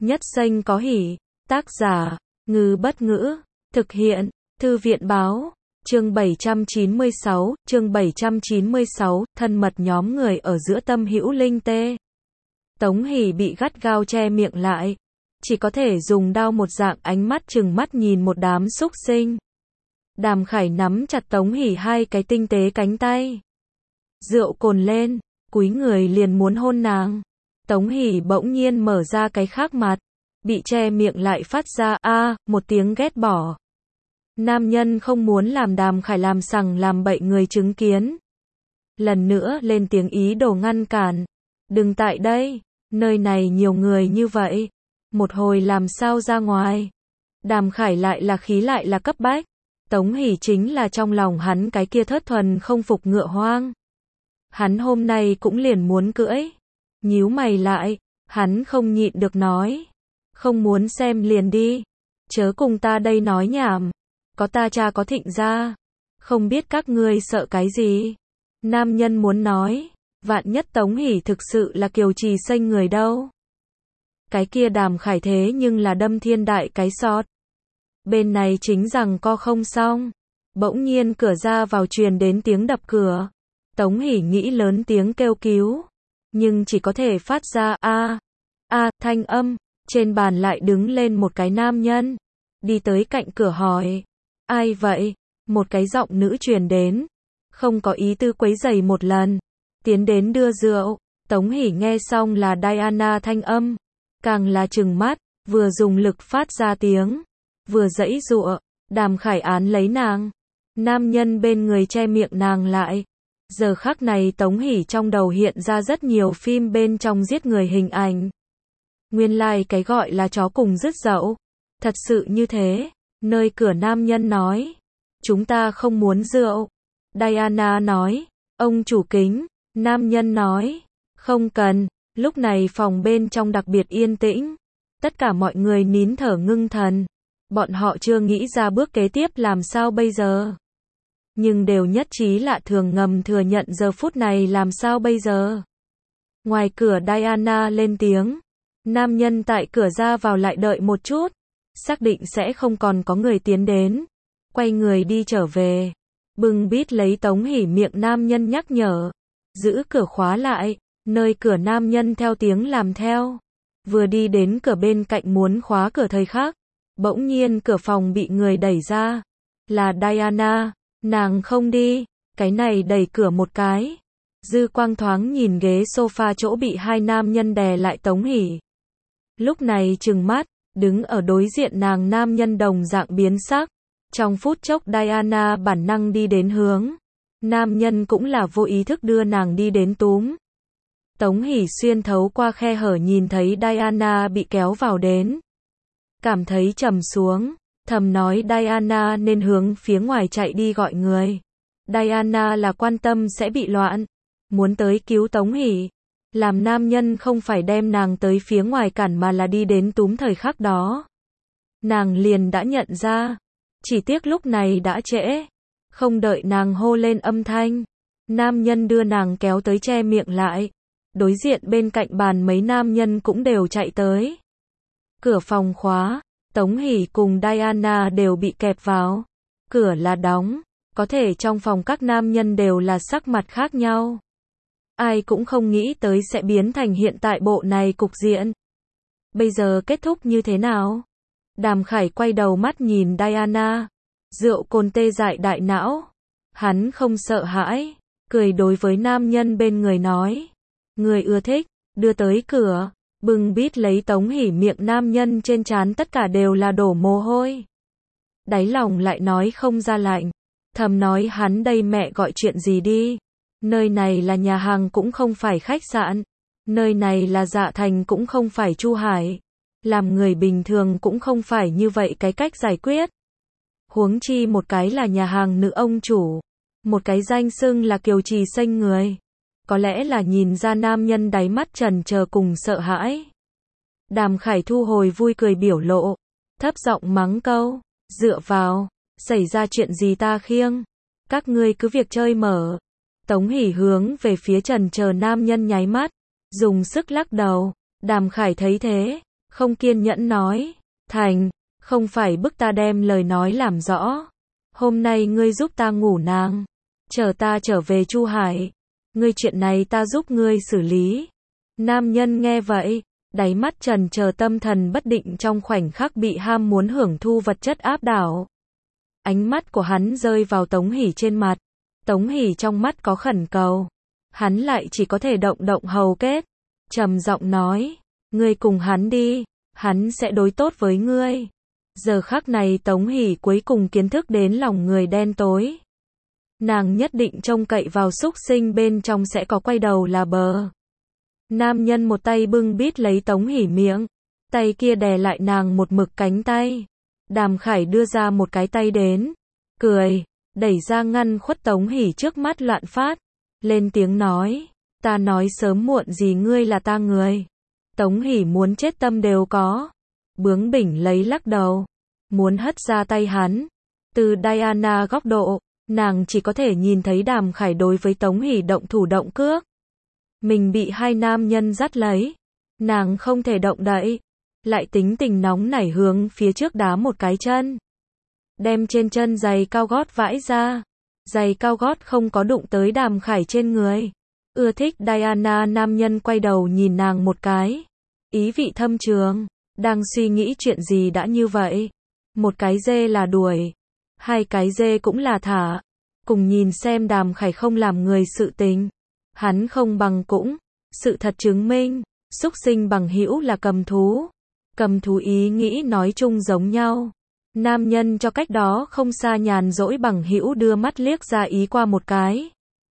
Nhất xanh có hỉ. Tác giả, Ngư Bất Ngữ. Thực hiện, Thư viện Báo. Chương 796, thân mật nhóm người ở giữa tâm hữu linh tê. Tống Hỷ bị gắt gao che miệng lại. Chỉ có thể dùng đao một dạng ánh mắt trừng mắt nhìn một đám xúc sinh. Đàm Khải nắm chặt Tống Hỷ hai cái tinh tế cánh tay. Rượu cồn lên, cúi người liền muốn hôn nàng. Tống Hỷ bỗng nhiên mở ra cái khác mặt. Bị che miệng lại phát ra một tiếng ghét bỏ. Nam nhân không muốn làm Đàm Khải làm sằng làm bậy người chứng kiến. Lần nữa lên tiếng ý đồ ngăn cản. Đừng tại đây, nơi này nhiều người như vậy. Một hồi làm sao ra ngoài. Đàm Khải lại là khí lại là cấp bách. Tống Hỷ chính là trong lòng hắn cái kia thớt thuần không phục ngựa hoang. Hắn hôm nay cũng liền muốn cưỡi. Nhíu mày lại, hắn không nhịn được nói. Không muốn xem liền đi. Chớ cùng ta đây nói nhảm. Có ta cha có Thịnh gia. Không biết các ngươi sợ cái gì. Nam nhân muốn nói. Vạn nhất Tống Hỷ thực sự là kiều trì xanh người đâu. Cái kia Đàm Khải thế nhưng là đâm thiên đại cái sọt. Bên này chính rằng co không xong. Bỗng nhiên cửa ra vào truyền đến tiếng đập cửa. Tống Hỷ nghĩ lớn tiếng kêu cứu. Nhưng chỉ có thể phát ra thanh âm. Trên bàn lại đứng lên một cái nam nhân. Đi tới cạnh cửa hỏi. Ai vậy? Một cái giọng nữ truyền đến. Không có ý tư quấy rầy một lần. Tiến đến đưa rượu. Tống Hỷ nghe xong là Diana thanh âm. Càng là trừng mắt. Vừa dùng lực phát ra tiếng. Vừa giãy giụa. Đàm Khải án lấy nàng. Nam nhân bên người che miệng nàng lại. Giờ khắc này Tống Hỷ trong đầu hiện ra rất nhiều phim bên trong giết người hình ảnh. Nguyên lai cái gọi là chó cùng rứt dậu. Thật sự như thế. Nơi cửa nam nhân nói. Chúng ta không muốn rượu. Diana nói. Ông chủ kính. Nam nhân nói. Không cần. Lúc này phòng bên trong đặc biệt yên tĩnh. Tất cả mọi người nín thở ngưng thần. Bọn họ chưa nghĩ ra bước kế tiếp làm sao bây giờ. Nhưng đều nhất trí lạ thường ngầm thừa nhận giờ phút này làm sao bây giờ. Ngoài cửa Diana lên tiếng. Nam nhân tại cửa ra vào lại đợi một chút. Xác định sẽ không còn có người tiến đến. Quay người đi trở về. Bưng bít lấy Tống Hỷ miệng nam nhân nhắc nhở. Giữ cửa khóa lại. Nơi cửa nam nhân theo tiếng làm theo. Vừa đi đến cửa bên cạnh muốn khóa cửa thời khắc. Bỗng nhiên cửa phòng bị người đẩy ra. Là Diana. Nàng không đi. Cái này đẩy cửa một cái. Dư quang thoáng nhìn ghế sofa chỗ bị hai nam nhân đè lại Tống Hỷ. Lúc này trừng mắt. Đứng ở đối diện nàng nam nhân đồng dạng biến sắc. Trong phút chốc Diana bản năng đi đến hướng. Nam nhân cũng là vô ý thức đưa nàng đi đến túm. Tống Hỷ xuyên thấu qua khe hở nhìn thấy Diana bị kéo vào đến. Cảm thấy trầm xuống. Thầm nói Diana nên hướng phía ngoài chạy đi gọi người. Diana là quan tâm sẽ bị loạn. Muốn tới cứu Tống Hỷ. Làm nam nhân không phải đem nàng tới phía ngoài cản mà là đi đến túm thời khắc đó. Nàng liền đã nhận ra. Chỉ tiếc lúc này đã trễ. Không đợi nàng hô lên âm thanh. Nam nhân đưa nàng kéo tới che miệng lại. Đối diện bên cạnh bàn mấy nam nhân cũng đều chạy tới. Cửa phòng khóa. Tống Hỷ cùng Diana đều bị kẹp vào. Cửa là đóng. Có thể trong phòng các nam nhân đều là sắc mặt khác nhau. Ai cũng không nghĩ tới sẽ biến thành hiện tại bộ này cục diện. Bây giờ kết thúc như thế nào? Đàm Khải quay đầu mắt nhìn Diana. Rượu cồn tê dại đại não. Hắn không sợ hãi. Cười đối với nam nhân bên người nói. Người ưa thích. Đưa tới cửa. Bưng bít lấy Tống Hỷ miệng nam nhân trên trán tất cả đều là đổ mồ hôi. Đáy lòng lại nói không ra lạnh. Thầm nói hắn đây mẹ gọi chuyện gì đi. Nơi này là nhà hàng cũng không phải khách sạn. Nơi này là Dạ Thành cũng không phải Chu Hải. Làm người bình thường cũng không phải như vậy cái cách giải quyết. Huống chi một cái là nhà hàng nữ ông chủ. Một cái danh xưng là kiều trì xanh người. Có lẽ là nhìn ra nam nhân đáy mắt trần chờ cùng sợ hãi. Đàm Khải thu hồi vui cười biểu lộ. Thấp giọng mắng câu. Dựa vào. Xảy ra chuyện gì ta khiêng. Các ngươi cứ việc chơi mở. Tống Hỷ hướng về phía trần chờ nam nhân nháy mắt. Dùng sức lắc đầu. Đàm Khải thấy thế. không kiên nhẫn nói, Thành, không phải bức ta đem lời nói làm rõ. Hôm nay ngươi giúp ta ngủ nàng, chờ ta trở về Chu Hải, ngươi chuyện này ta giúp ngươi xử lý. Nam nhân nghe vậy, đáy mắt trần chờ tâm thần bất định trong khoảnh khắc bị ham muốn hưởng thu vật chất áp đảo. Ánh mắt của hắn rơi vào Tống Hỷ trên mặt. Tống Hỷ trong mắt có khẩn cầu. Hắn lại chỉ có thể động động hầu kết. Trầm giọng nói, ngươi cùng hắn đi, hắn sẽ đối tốt với ngươi. Giờ khắc này Tống Hỷ cuối cùng kiến thức đến lòng người đen tối. Nàng nhất định trông cậy vào súc sinh bên trong sẽ có quay đầu là bờ. Nam nhân một tay bưng bít lấy Tống Hỷ miệng, tay kia đè lại nàng một mực cánh tay. Đàm Khải đưa ra một cái tay đến, cười, đẩy ra ngăn khuất Tống Hỷ trước mắt loạn phát, lên tiếng nói, ta nói sớm muộn gì ngươi là ta người. Tống Hỷ muốn chết tâm đều có, bướng bỉnh lấy lắc đầu, muốn hất ra tay hắn. Từ Diana góc độ, nàng chỉ có thể nhìn thấy Đàm Khải đối với Tống Hỷ động thủ động cước. Mình bị hai nam nhân dắt lấy, nàng không thể động đậy, lại tính tình nóng nảy hướng phía trước đá một cái chân. Đem trên chân giày cao gót vãi ra, giày cao gót không có đụng tới Đàm Khải trên người. Ưa thích Diana nam nhân quay đầu nhìn nàng một cái, ý vị thâm trường, đang suy nghĩ chuyện gì đã như vậy. Một cái dê là đuổi, hai cái dê cũng là thả, cùng nhìn xem Đàm Khải không làm người sự tình. Hắn không bằng cũng, sự thật chứng minh, súc sinh bằng hữu là cầm thú. Cầm thú ý nghĩ nói chung giống nhau. Nam nhân cho cách đó không xa nhàn rỗi bằng hữu đưa mắt liếc ra ý qua một cái.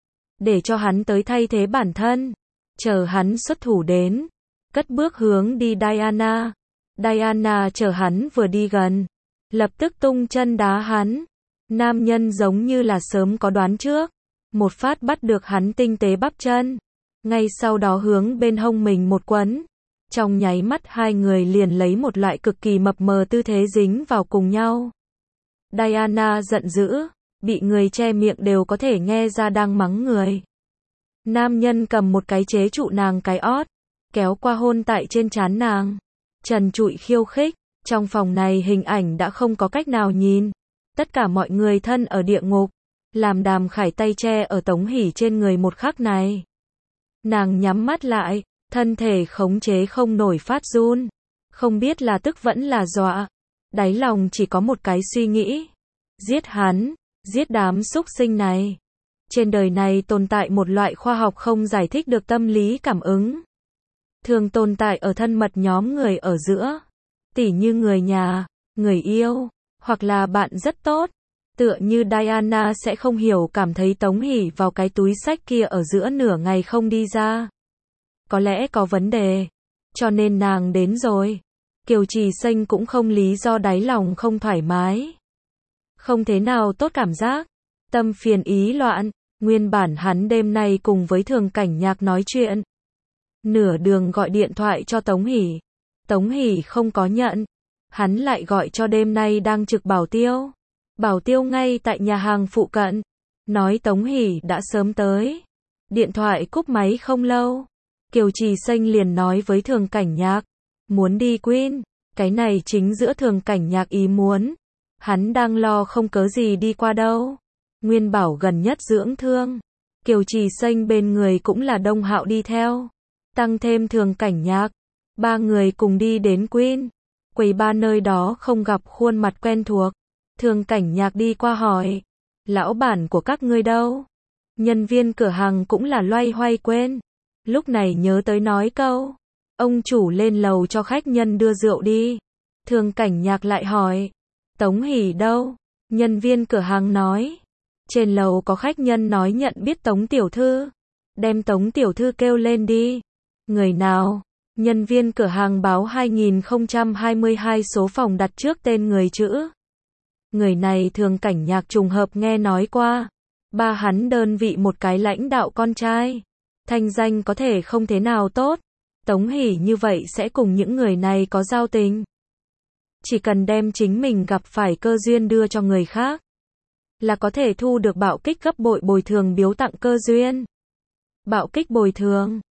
Để cho hắn tới thay thế bản thân. Chờ hắn xuất thủ đến. Cất bước hướng đi Diana. Diana chờ hắn vừa đi gần. Lập tức tung chân đá hắn. Nam nhân giống như là sớm có đoán trước. Một phát bắt được hắn tinh tế bắp chân. Ngay sau đó hướng bên hông mình một quấn. Trong nháy mắt hai người liền lấy một loại cực kỳ mập mờ tư thế dính vào cùng nhau. Diana giận dữ, bị người che miệng đều có thể nghe ra đang mắng người. Nam nhân cầm một cái chế trụ nàng cái ót, kéo qua hôn tại trên trán nàng. Trần trụi khiêu khích, trong phòng này hình ảnh đã không có cách nào nhìn. Tất cả mọi người thân ở địa ngục, làm Đàm Khải tay che ở Tống Hỷ trên người một khắc này. Nàng nhắm mắt lại. Thân thể khống chế không nổi phát run. Không biết là tức vẫn là dọa. Đáy lòng chỉ có một cái suy nghĩ. Giết hắn, giết đám súc sinh này. Trên đời này tồn tại một loại khoa học không giải thích được tâm lý cảm ứng. Thường tồn tại ở thân mật nhóm người ở giữa. Tỉ như người nhà, người yêu, hoặc là bạn rất tốt. Tựa như Diana sẽ không hiểu cảm thấy Tống Hỷ vào cái túi xách kia ở giữa nửa ngày không đi ra. Có lẽ có vấn đề. Cho nên nàng đến rồi. Kiều Trì Xanh cũng không lý do đáy lòng không thoải mái. Không thế nào tốt cảm giác. Tâm phiền ý loạn. Nguyên bản hắn đêm nay cùng với Thường Cảnh Nhạc nói chuyện. Nửa đường gọi điện thoại cho Tống Hỷ. Tống Hỷ không có nhận. Hắn lại gọi cho đêm nay đang trực Bảo Tiêu. Bảo Tiêu ngay tại nhà hàng phụ cận. Nói Tống Hỷ đã sớm tới. Điện thoại cúp máy không lâu. Kiều Trì Xanh liền nói với Thường Cảnh Nhạc. Muốn đi Queen. Cái này chính giữa Thường Cảnh Nhạc ý muốn. Hắn đang lo không cớ gì đi qua đâu. Nguyên bảo gần nhất dưỡng thương. Kiều Trì Xanh bên người cũng là Đông Hạo đi theo. Tăng thêm Thường Cảnh Nhạc. Ba người cùng đi đến Queen. Quầy ba nơi đó không gặp khuôn mặt quen thuộc. Thường Cảnh Nhạc đi qua hỏi. Lão bản của các ngươi đâu? Nhân viên cửa hàng cũng là loay hoay quên. Lúc này nhớ tới nói câu. Ông chủ lên lầu cho khách nhân đưa rượu đi. Thường Cảnh Nhạc lại hỏi. Tống Hỷ đâu? Nhân viên cửa hàng nói. Trên lầu có khách nhân nói nhận biết Tống tiểu thư. Đem Tống tiểu thư kêu lên đi. Người nào? Nhân viên cửa hàng báo 2022 số phòng đặt trước tên người chữ. Người này Thường Cảnh Nhạc trùng hợp nghe nói qua. Ba hắn đơn vị một cái lãnh đạo con trai. Thanh danh có thể không thế nào tốt. Tống Hỷ như vậy sẽ cùng những người này có giao tình. Chỉ cần đem chính mình gặp phải cơ duyên đưa cho người khác. Là có thể thu được bạo kích gấp bội bồi thường biếu tặng cơ duyên. Bạo kích bồi thường.